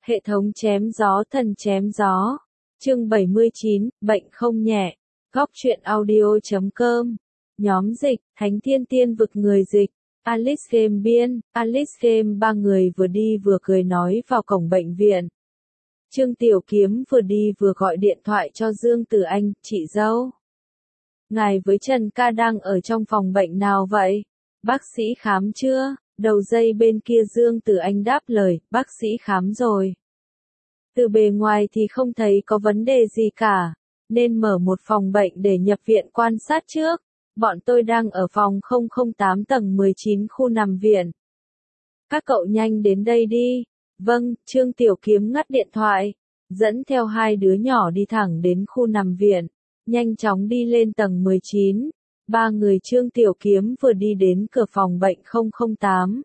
Hệ thống chém gió thần chém gió. Chương 79, bệnh không nhẹ. Góc truyện audio.com. Nhóm dịch, Thánh Thiên Tiên vực người dịch. Alice Game biên, Alice Game ba người vừa đi vừa cười nói vào cổng bệnh viện. Trương Tiểu Kiếm vừa đi vừa gọi điện thoại cho Dương Tử Anh, chị dâu. Ngài với Trần ca đang ở trong phòng bệnh nào vậy? Bác sĩ khám chưa? Đầu dây bên kia Dương Tử Anh đáp lời, bác sĩ khám rồi. Từ bề ngoài thì không thấy có vấn đề gì cả, nên mở một phòng bệnh để nhập viện quan sát trước. Bọn tôi đang ở phòng 008 tầng 19 khu nằm viện. Các cậu nhanh đến đây đi. Vâng, Trương Tiểu Kiếm ngắt điện thoại, dẫn theo hai đứa nhỏ đi thẳng đến khu nằm viện, nhanh chóng đi lên tầng 19. Ba người Trương Tiểu Kiếm vừa đi đến cửa phòng bệnh 008.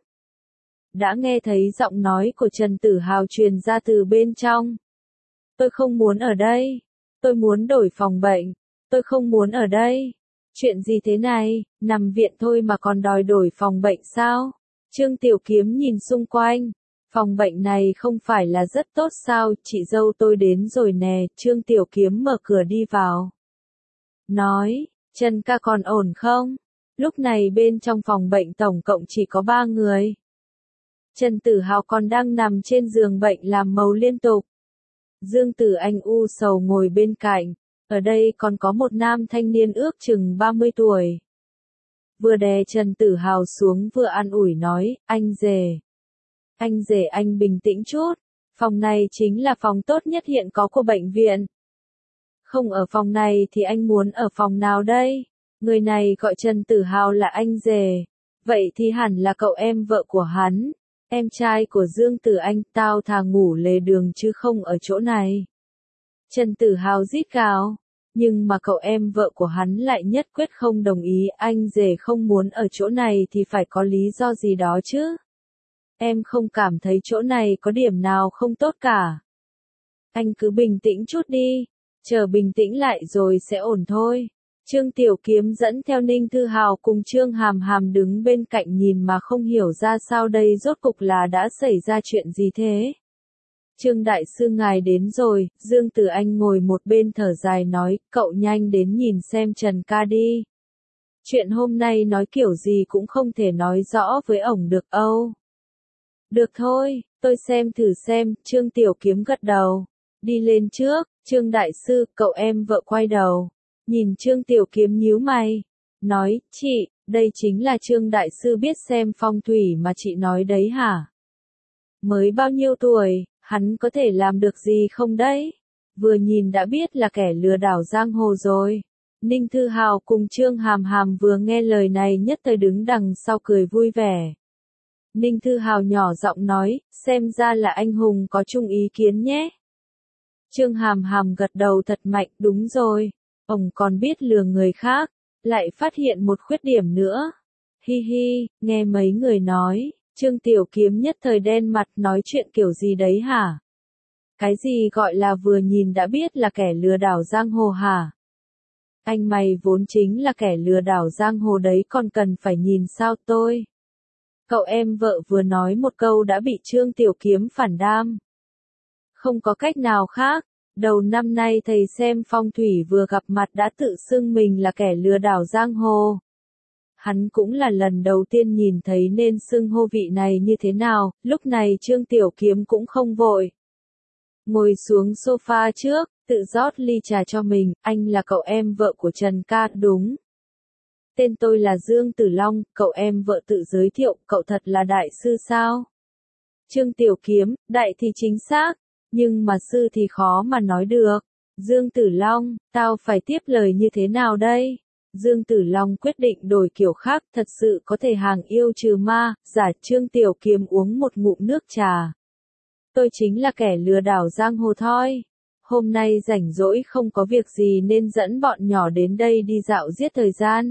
Đã nghe thấy giọng nói của Trần Tử Hào truyền ra từ bên trong. Tôi không muốn ở đây. Tôi muốn đổi phòng bệnh. Tôi không muốn ở đây. Chuyện gì thế này, nằm viện thôi mà còn đòi đổi phòng bệnh sao? Trương Tiểu Kiếm nhìn xung quanh. Phòng bệnh này không phải là rất tốt sao, chị dâu tôi đến rồi nè. Trương Tiểu Kiếm mở cửa đi vào. Nói, Trần ca còn ổn không? Lúc này bên trong phòng bệnh tổng cộng chỉ có 3 người. Trần Tử Hào còn đang nằm trên giường bệnh làm màu liên tục. Dương Tử Anh u sầu ngồi bên cạnh. Ở đây còn có một nam thanh niên ước chừng 30 tuổi. Vừa đè Trần Tử Hào xuống vừa an ủi nói, anh rể. Anh rể anh bình tĩnh chút. Phòng này chính là phòng tốt nhất hiện có của bệnh viện. Không ở phòng này thì anh muốn ở phòng nào đây? Người này gọi Trần Tử Hào là anh rể. Vậy thì hẳn là cậu em vợ của hắn. Em trai của Dương Tử Anh, tao thà ngủ lề đường chứ không ở chỗ này. Trần Tử Hào rít gào. Nhưng mà cậu em vợ của hắn lại nhất quyết không đồng ý, anh rể không muốn ở chỗ này thì phải có lý do gì đó chứ. Em không cảm thấy chỗ này có điểm nào không tốt cả. Anh cứ bình tĩnh chút đi, chờ bình tĩnh lại rồi sẽ ổn thôi. Trương Tiểu Kiếm dẫn theo Ninh Thư Hào cùng Trương Hàm Hàm đứng bên cạnh nhìn mà không hiểu ra sao đây rốt cục là đã xảy ra chuyện gì thế. Trương Đại Sư ngài đến rồi, Dương Tử Anh ngồi một bên thở dài nói, cậu nhanh đến nhìn xem Trần ca đi. Chuyện hôm nay nói kiểu gì cũng không thể nói rõ với ổng được âu. Được thôi, tôi xem thử xem, Trương Tiểu Kiếm gật đầu. Đi lên trước, Trương Đại Sư, cậu em vợ quay đầu. Nhìn Trương Tiểu Kiếm nhíu mày. Nói, chị, đây chính là Trương Đại Sư biết xem phong thủy mà chị nói đấy hả? Mới bao nhiêu tuổi, hắn có thể làm được gì không đấy? Vừa nhìn đã biết là kẻ lừa đảo giang hồ rồi. Ninh Thư Hào cùng Trương Hàm Hàm vừa nghe lời này nhất thời đứng đằng sau cười vui vẻ. Ninh Thư Hào nhỏ giọng nói, xem ra là anh hùng có chung ý kiến nhé. Trương Hàm Hàm gật đầu thật mạnh, đúng rồi. Ông còn biết lừa người khác, lại phát hiện một khuyết điểm nữa. Hi hi, nghe mấy người nói, Trương Tiểu Kiếm nhất thời đen mặt nói chuyện kiểu gì đấy hả? Cái gì gọi là vừa nhìn đã biết là kẻ lừa đảo giang hồ hả? Anh mày vốn chính là kẻ lừa đảo giang hồ đấy còn cần phải nhìn sao tôi? Cậu em vợ vừa nói một câu đã bị Trương Tiểu Kiếm phản đam. Không có cách nào khác. Đầu năm nay thầy xem phong thủy vừa gặp mặt đã tự xưng mình là kẻ lừa đảo giang hồ. Hắn cũng là lần đầu tiên nhìn thấy nên xưng hô vị này như thế nào, lúc này Trương Tiểu Kiếm cũng không vội. Ngồi xuống sofa trước, tự rót ly trà cho mình, anh là cậu em vợ của Trần ca, đúng. Tên tôi là Dương Tử Long, cậu em vợ tự giới thiệu, cậu thật là đại sư sao? Trương Tiểu Kiếm, đại thì chính xác. Nhưng mà sư thì khó mà nói được. Dương Tử Long, tao phải tiếp lời như thế nào đây? Dương Tử Long quyết định đổi kiểu khác, thật sự có thể hàng yêu trừ ma, giả. Trương Tiểu Kiếm uống một ngụm nước trà. Tôi chính là kẻ lừa đảo giang hồ thôi. Hôm nay rảnh rỗi không có việc gì nên dẫn bọn nhỏ đến đây đi dạo giết thời gian.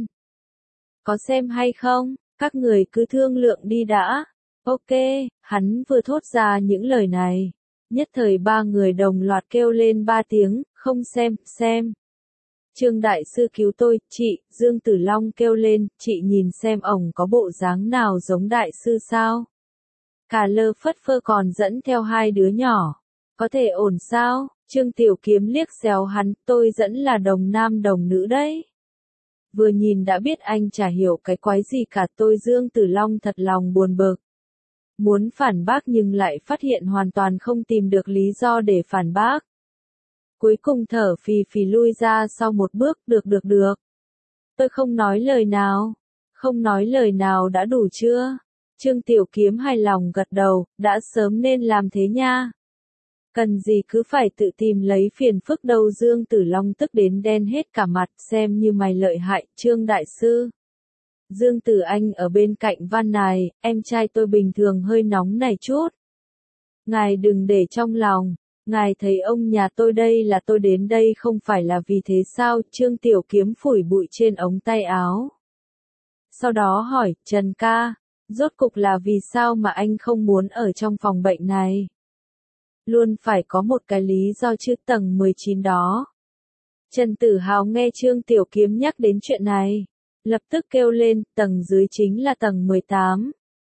Có xem hay không? Các người cứ thương lượng đi đã. Ok, hắn vừa thốt ra những lời này. Nhất thời ba người đồng loạt kêu lên 3 tiếng, không xem. Trương Đại Sư cứu tôi, chị, Dương Tử Long kêu lên, chị nhìn xem ổng có bộ dáng nào giống Đại Sư sao? Cả lơ phất phơ còn dẫn theo hai đứa nhỏ. Có thể ổn sao? Trương Tiểu Kiếm liếc xéo hắn, tôi dẫn là đồng nam đồng nữ đấy. Vừa nhìn đã biết anh chả hiểu cái quái gì cả. Tôi Dương Tử Long thật lòng buồn bực. Muốn phản bác nhưng lại phát hiện hoàn toàn không tìm được lý do để phản bác. Cuối cùng thở phì phì lui ra sau một bước, được. Tôi không nói lời nào. Không nói lời nào đã đủ chưa? Trương Tiểu Kiếm hài lòng gật đầu, đã sớm nên làm thế nha. Cần gì cứ phải tự tìm lấy phiền phức đâu. Dương Tử Long tức đến đen hết cả mặt, xem như mày lợi hại, Trương Đại Sư. Dương Tử Anh ở bên cạnh van nài, em trai tôi bình thường hơi nóng này chút. Ngài đừng để trong lòng, ngài thấy ông nhà tôi đây là tôi đến đây không phải là vì thế sao? Trương Tiểu Kiếm phủi bụi trên ống tay áo. Sau đó hỏi, Trần ca, rốt cục là vì sao mà anh không muốn ở trong phòng bệnh này? Luôn phải có một cái lý do chứ, tầng 19 đó. Trần Tử Hào nghe Trương Tiểu Kiếm nhắc đến chuyện này, lập tức kêu lên, tầng dưới chính là tầng 18.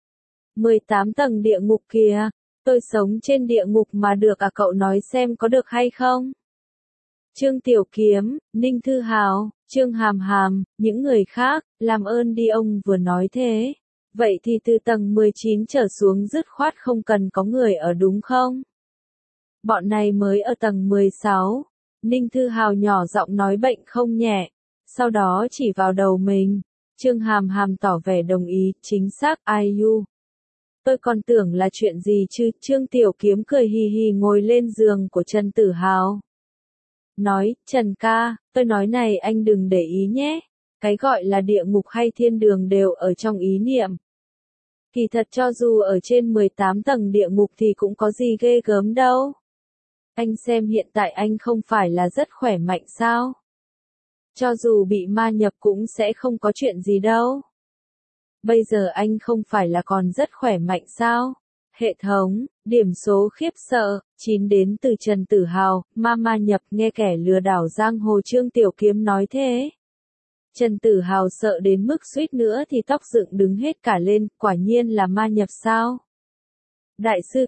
18 tầng địa ngục kìa, tôi sống trên địa ngục mà được à, cậu nói xem có được hay không? Trương Tiểu Kiếm, Ninh Thư Hào, Trương Hàm Hàm, những người khác, làm ơn đi, ông vừa nói thế. Vậy thì từ tầng 19 trở xuống dứt khoát không cần có người ở đúng không? Bọn này mới ở tầng 16. Ninh Thư Hào nhỏ giọng nói bệnh không nhẹ. Sau đó chỉ vào đầu mình. Trương Hàm Hàm tỏ vẻ đồng ý, chính xác, IU. Tôi còn tưởng là chuyện gì chứ. Trương Tiểu Kiếm cười hì hì ngồi lên giường của Trần Tử Hào. Nói, Trần ca, tôi nói này anh đừng để ý nhé. Cái gọi là địa ngục hay thiên đường đều ở trong ý niệm. Kỳ thật cho dù ở trên 18 tầng địa ngục thì cũng có gì ghê gớm đâu. Anh xem hiện tại anh không phải là rất khỏe mạnh sao? Cho dù bị ma nhập cũng sẽ không có chuyện gì đâu. Bây giờ anh không phải là còn rất khỏe mạnh sao? Hệ thống, điểm số khiếp sợ, 9 đến từ Trần Tử Hào, ma nhập nghe kẻ lừa đảo giang hồ. Trương Tiểu Kiếm nói thế. Trần Tử Hào sợ đến mức suýt nữa thì tóc dựng đứng hết cả lên, quả nhiên là ma nhập sao? Đại sư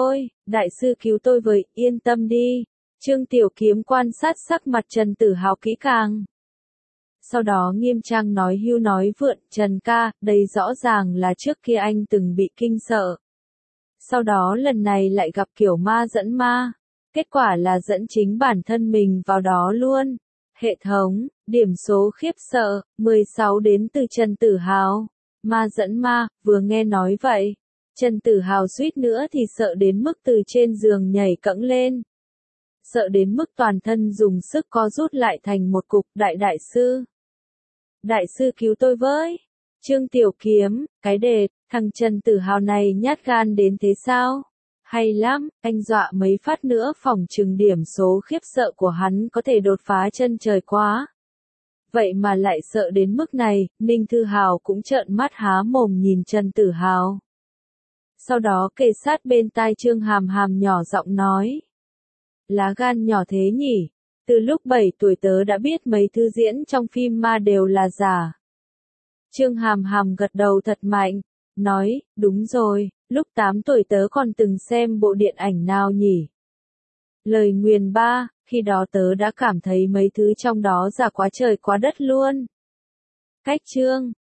cứu tôi với, yên tâm đi. Trương Tiểu Kiếm quan sát sắc mặt Trần Tử Hào kỹ càng. Sau đó nghiêm trang nói hưu nói vượn, Trần ca, đây rõ ràng là trước kia anh từng bị kinh sợ. Sau đó lần này lại gặp kiểu ma dẫn ma. Kết quả là dẫn chính bản thân mình vào đó luôn. Hệ thống, điểm số khiếp sợ, 16 đến từ Trần Tử Hào. Ma dẫn ma, vừa nghe nói vậy. Trần Tử Hào suýt nữa thì sợ đến mức từ trên giường nhảy cẫng lên. Sợ đến mức toàn thân dùng sức co rút lại thành một cục. Đại sư. Đại sư cứu tôi với. Trương Tiểu Kiếm, cái đề, thằng Trần Tử Hào này nhát gan đến thế sao? Hay lắm, anh dọa mấy phát nữa phỏng chừng điểm số khiếp sợ của hắn có thể đột phá chân trời quá. Vậy mà lại sợ đến mức này, Ninh Thư Hào cũng trợn mắt há mồm nhìn Trần Tử Hào. Sau đó kề sát bên tai Trương Hàm Hàm nhỏ giọng nói. Lá gan nhỏ thế nhỉ? Từ lúc 7 tuổi tớ đã biết mấy thứ diễn trong phim ma đều là giả. Trương Hàm Hàm gật đầu thật mạnh, nói, đúng rồi, lúc 8 tuổi tớ còn từng xem bộ điện ảnh nào nhỉ? Lời nguyền 3, khi đó tớ đã cảm thấy mấy thứ trong đó giả quá trời quá đất luôn. Cách chương